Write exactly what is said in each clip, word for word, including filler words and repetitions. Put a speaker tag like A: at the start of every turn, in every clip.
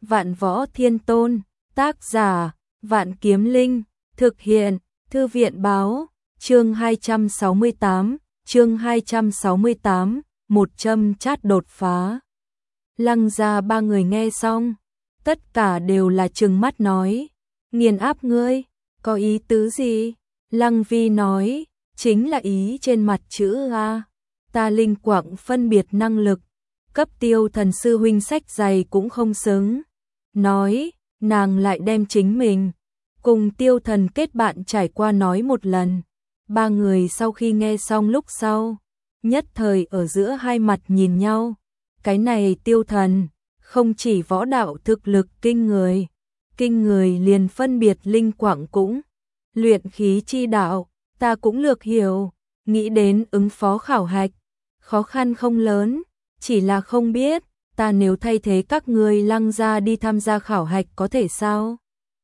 A: Vạn Võ Thiên Tôn, tác giả, Vạn Kiếm Linh, thực hiện, Thư viện báo, chương hai trăm sáu mươi tám, chương hai trăm sáu mươi tám, một châm chát đột phá. Lăng gia ba người nghe xong, tất cả đều là trừng mắt nói, nghiền áp ngươi, có ý tứ gì? Lăng Vi nói, chính là ý trên mặt chữ A, ta linh quạng phân biệt năng lực, cấp Tiêu Thần sư huynh sách dày cũng không xứng. Nói, nàng lại đem chính mình cùng Tiêu Thần kết bạn trải qua nói một lần. Ba người sau khi nghe xong lúc sau, nhất thời ở giữa hai mặt nhìn nhau. Cái này Tiêu Thần, không chỉ võ đạo thực lực kinh người, kinh người liền phân biệt linh quạng cũng, luyện khí chi đạo, ta cũng lược hiểu, nghĩ đến ứng phó khảo hạch, khó khăn không lớn, chỉ là không biết, ta nếu thay thế các ngươi Lăng gia đi tham gia khảo hạch có thể sao?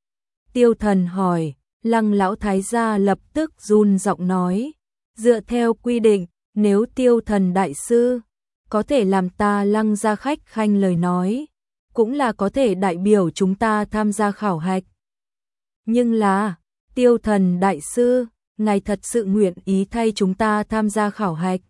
A: Tiêu Thần hỏi, Lăng lão thái gia lập tức run giọng nói, dựa theo quy định, nếu Tiêu Thần đại sư có thể làm ta Lăng gia khách khanh lời nói, cũng là có thể đại biểu chúng ta tham gia khảo hạch. Nhưng là, Tiêu Thần đại sư, ngài thật sự nguyện ý thay chúng ta tham gia khảo hạch?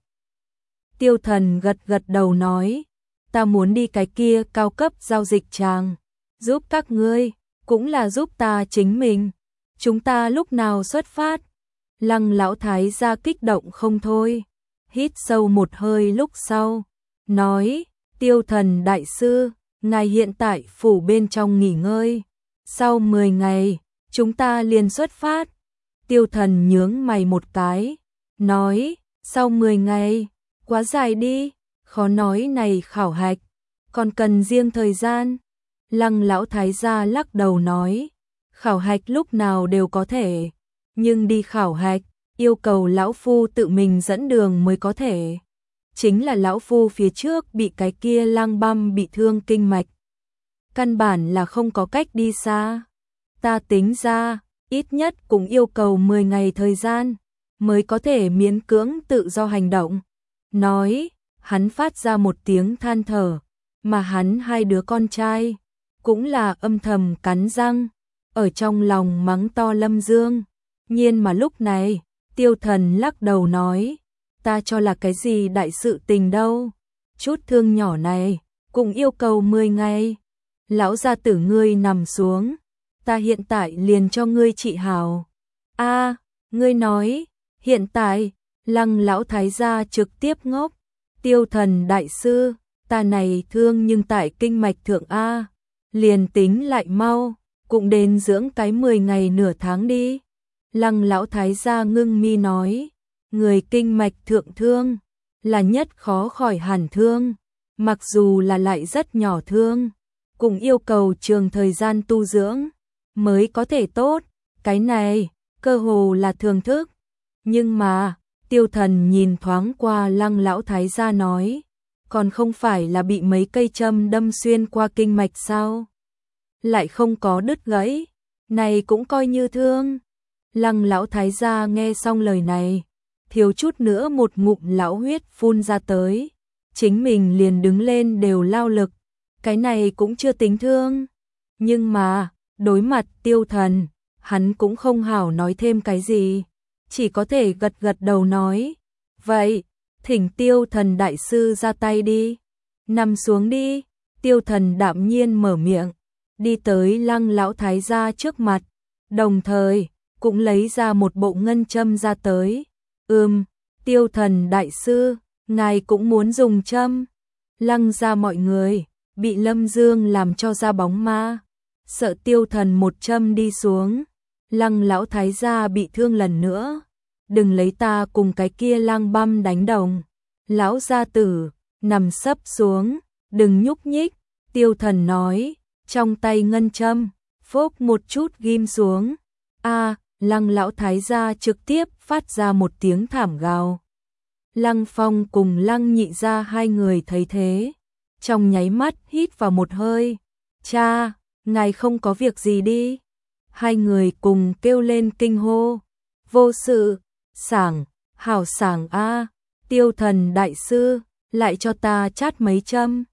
A: Tiêu Thần gật gật đầu nói, ta muốn đi cái kia cao cấp giao dịch tràng, giúp các ngươi, cũng là giúp ta chính mình. Chúng ta lúc nào xuất phát? Lăng lão thái gia kích động không thôi, hít sâu một hơi lúc sau, nói, Tiêu Thần đại sư, ngài hiện tại phủ bên trong nghỉ ngơi, sau mười ngày, chúng ta liền xuất phát. Tiêu Thần nhướng mày một cái, nói, sau mười ngày, quá dài đi, khó nói này khảo hạch, còn cần riêng thời gian. Lăng lão thái gia lắc đầu nói, khảo hạch lúc nào đều có thể, nhưng đi khảo hạch, yêu cầu lão phu tự mình dẫn đường mới có thể. Chính là lão phu phía trước bị cái kia lang băm bị thương kinh mạch, căn bản là không có cách đi xa. Ta tính ra, ít nhất cũng yêu cầu mười ngày thời gian, mới có thể miễn cưỡng tự do hành động. Nói, hắn phát ra một tiếng than thở, mà hắn hai đứa con trai, cũng là âm thầm cắn răng, ở trong lòng mắng to Lâm Dương. Nhiên mà lúc này, Tiêu Thần lắc đầu nói, ta cho là cái gì đại sự tình đâu, chút thương nhỏ này, cũng yêu cầu mười ngày. Lão gia tử ngươi nằm xuống, ta hiện tại liền cho ngươi trị hào. A, ngươi nói, hiện tại, Lăng lão thái gia trực tiếp ngốc, Tiêu Thần đại sư, ta này thương nhưng tại kinh mạch thượng A, liền tính lại mau, cũng đến dưỡng cái mười ngày nửa tháng đi. Lăng lão thái gia ngưng mi nói, người kinh mạch thượng thương, là nhất khó khỏi hẳn thương, mặc dù là lại rất nhỏ thương, cũng yêu cầu trường thời gian tu dưỡng, mới có thể tốt, cái này, cơ hồ là thường thức. Nhưng mà, Tiêu Thần nhìn thoáng qua Lăng lão thái gia nói, còn không phải là bị mấy cây châm đâm xuyên qua kinh mạch sao? Lại không có đứt gãy, này cũng coi như thương. Lăng lão thái gia nghe xong lời này, thiếu chút nữa một ngụm lão huyết phun ra tới, chính mình liền đứng lên đều lao lực, cái này cũng chưa tính thương. Nhưng mà, đối mặt Tiêu Thần, hắn cũng không hảo nói thêm cái gì, chỉ có thể gật gật đầu nói, vậy, thỉnh Tiêu Thần đại sư ra tay đi, nằm xuống đi. Tiêu Thần đạm nhiên mở miệng, đi tới Lăng lão thái gia trước mặt, đồng thời cũng lấy ra một bộ ngân châm ra tới. Ừm, Tiêu Thần đại sư, ngài cũng muốn dùng châm? Lăng gia mọi người bị Lâm Dương làm cho ra bóng ma, sợ Tiêu Thần một châm đi xuống, Lăng lão thái gia bị thương lần nữa, đừng lấy ta cùng cái kia lang băm đánh đồng. Lão gia tử, nằm sấp xuống, đừng nhúc nhích. Tiêu Thần nói, trong tay ngân châm, phốc một chút ghim xuống. A, Lăng lão thái gia trực tiếp phát ra một tiếng thảm gào. Lăng Phong cùng Lăng Nhị gia hai người thấy thế, trong nháy mắt hít vào một hơi. Cha, ngài không có việc gì đi? Hai người cùng kêu lên kinh hô. Vô sự, sảng, hảo sảng a. Tiêu Thần đại sư, lại cho ta chát mấy châm.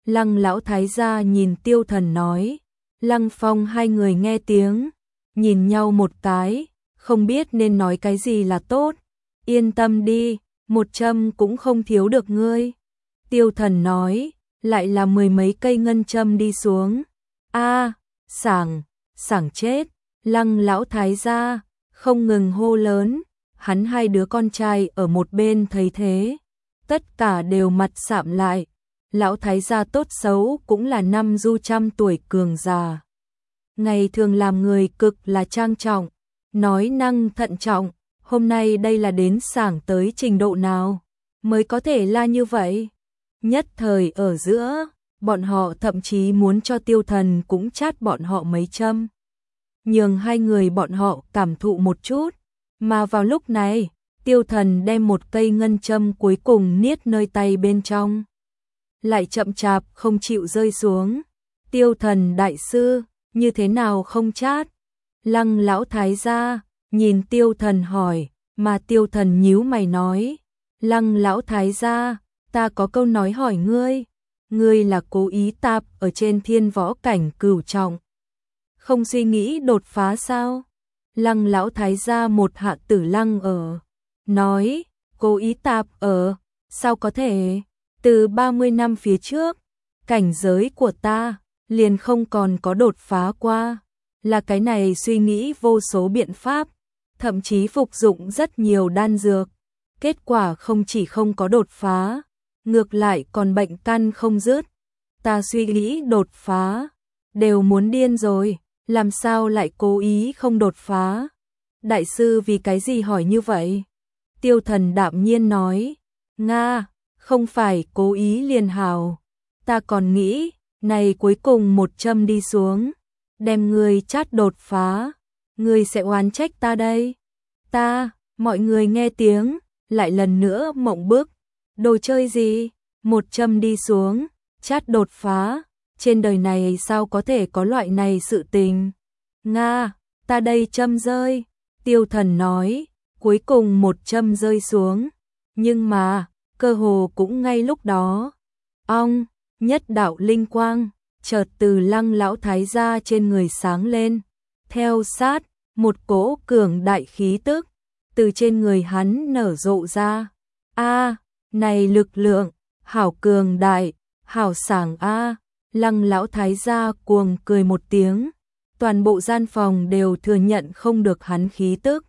A: Lăng lão thái gia nhìn Tiêu Thần nói. Lăng Phong hai người nghe tiếng, nhìn nhau một cái, không biết nên nói cái gì là tốt. Yên tâm đi, một châm cũng không thiếu được ngươi. Tiêu Thần nói, lại là mười mấy cây ngân châm đi xuống. A, sảng, sảng chết. Lăng lão thái gia không ngừng hô lớn, hắn hai đứa con trai ở một bên thấy thế, tất cả đều mặt sạm lại. Lão thái gia tốt xấu cũng là năm du trăm tuổi cường già, ngày thường làm người cực là trang trọng, nói năng thận trọng, hôm nay đây là đến sảng tới trình độ nào mới có thể la như vậy. Nhất thời ở giữa, bọn họ thậm chí muốn cho Tiêu Thần cũng chát bọn họ mấy châm, nhường hai người bọn họ cảm thụ một chút. Mà vào lúc này, Tiêu Thần đem một cây ngân châm cuối cùng niết nơi tay bên trong, lại chậm chạp không chịu rơi xuống. Tiêu Thần đại sư, như thế nào không chát? Lăng lão thái gia nhìn Tiêu Thần hỏi, mà Tiêu Thần nhíu mày nói, Lăng lão thái gia, ta có câu nói hỏi ngươi, ngươi là cố ý tạp ở trên thiên võ cảnh cửu trọng, không suy nghĩ đột phá sao? Lăng lão thái gia một hạ tử lăng ở, nói, cố ý tạp ở, sao có thể? Từ ba mươi năm phía trước, cảnh giới của ta liền không còn có đột phá qua, là cái này suy nghĩ vô số biện pháp, thậm chí phục dụng rất nhiều đan dược, kết quả không chỉ không có đột phá, ngược lại còn bệnh căn không dứt. Ta suy nghĩ đột phá, đều muốn điên rồi, làm sao lại cố ý không đột phá? Đại sư vì cái gì hỏi như vậy? Tiêu Thần đạm nhiên nói, Nga, không phải cố ý liền hào, ta còn nghĩ, này cuối cùng một châm đi xuống, đem ngươi chát đột phá, ngươi sẽ oán trách ta đây. Ta, mọi người nghe tiếng, lại lần nữa mộng bức, đồ chơi gì, một châm đi xuống, chát đột phá, trên đời này sao có thể có loại này sự tình. Nga, ta đây châm rơi. Tiêu Thần nói, cuối cùng một châm rơi xuống, nhưng mà, cơ hồ cũng ngay lúc đó, ong, nhất đạo linh quang, chợt từ Lăng lão thái gia trên người sáng lên, theo sát, một cỗ cường đại khí tức, từ trên người hắn nở rộ ra. A, này lực lượng, hảo cường đại, hảo sảng a. Lăng lão thái gia cuồng cười một tiếng, toàn bộ gian phòng đều thừa nhận không được hắn khí tức.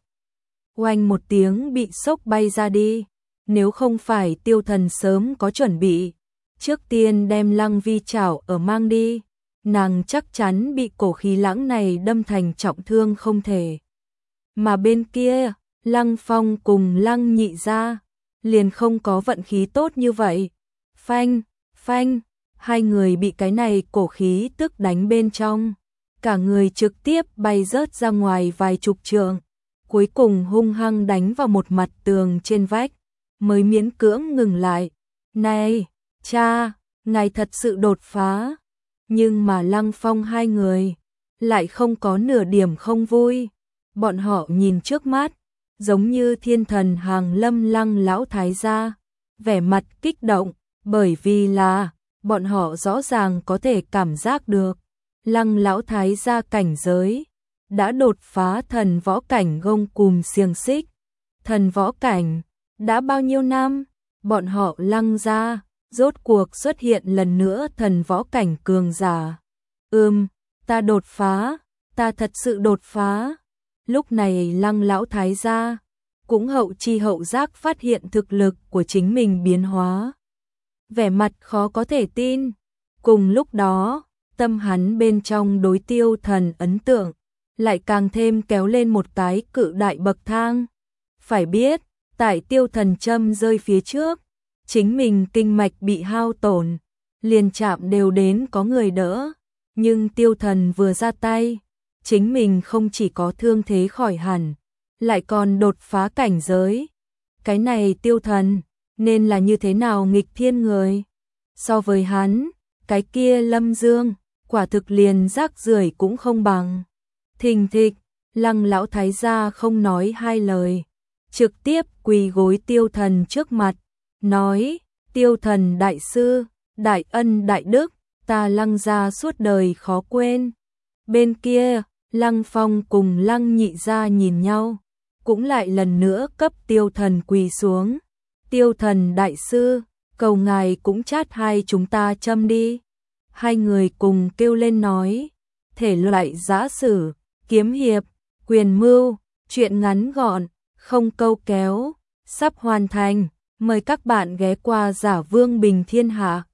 A: Oanh một tiếng bị sốc bay ra đi, nếu không phải Tiêu Thần sớm có chuẩn bị, trước tiên đem Lăng Vi chảo ở mang đi, nàng chắc chắn bị cổ khí lãng này đâm thành trọng thương không thể. Mà bên kia, Lăng Phong cùng Lăng Nhị gia liền không có vận khí tốt như vậy. Phanh, phanh, hai người bị cái này cổ khí tức đánh bên trong, cả người trực tiếp bay rớt ra ngoài vài chục trượng, cuối cùng hung hăng đánh vào một mặt tường trên vách, mới miễn cưỡng ngừng lại. Này, cha, ngài thật sự đột phá. Nhưng mà Lăng Phong hai người lại không có nửa điểm không vui. Bọn họ nhìn trước mắt, giống như thiên thần hàng lâm Lăng lão thái gia, vẻ mặt kích động, bởi vì là bọn họ rõ ràng có thể cảm giác được Lăng lão thái gia cảnh giới đã đột phá thần võ cảnh gông cùm xiềng xích. Thần võ cảnh, đã bao nhiêu năm, bọn họ Lăng gia rốt cuộc xuất hiện lần nữa thần võ cảnh cường giả. Ừm, ta đột phá, ta thật sự đột phá. Lúc này Lăng lão thái gia cũng hậu chi hậu giác phát hiện thực lực của chính mình biến hóa, vẻ mặt khó có thể tin. Cùng lúc đó, tâm hắn bên trong đối Tiêu Thần ấn tượng lại càng thêm kéo lên một cái cự đại bậc thang. Phải biết, tại Tiêu Thần châm rơi phía trước, chính mình kinh mạch bị hao tổn, liền chạm đều đến có người đỡ, nhưng Tiêu Thần vừa ra tay, chính mình không chỉ có thương thế khỏi hẳn, lại còn đột phá cảnh giới. Cái này Tiêu Thần nên là như thế nào nghịch thiên người? So với hắn, cái kia Lâm Dương, quả thực liền rác rưởi cũng không bằng. Thình thịch, Lăng lão thái gia không nói hai lời, trực tiếp quỳ gối Tiêu Thần trước mặt, nói, Tiêu Thần đại sư, đại ân đại đức, ta Lăng gia suốt đời khó quên. Bên kia, Lăng Phong cùng Lăng Nhị gia nhìn nhau, cũng lại lần nữa cấp Tiêu Thần quỳ xuống. Tiêu Thần đại sư, cầu ngài cũng chát hai chúng ta châm đi. Hai người cùng kêu lên nói, thể loại giã sử, kiếm hiệp, quyền mưu, chuyện ngắn gọn, không câu kéo, sắp hoàn thành. Mời các bạn ghé qua Giả Vương Bình Thiên Hạ.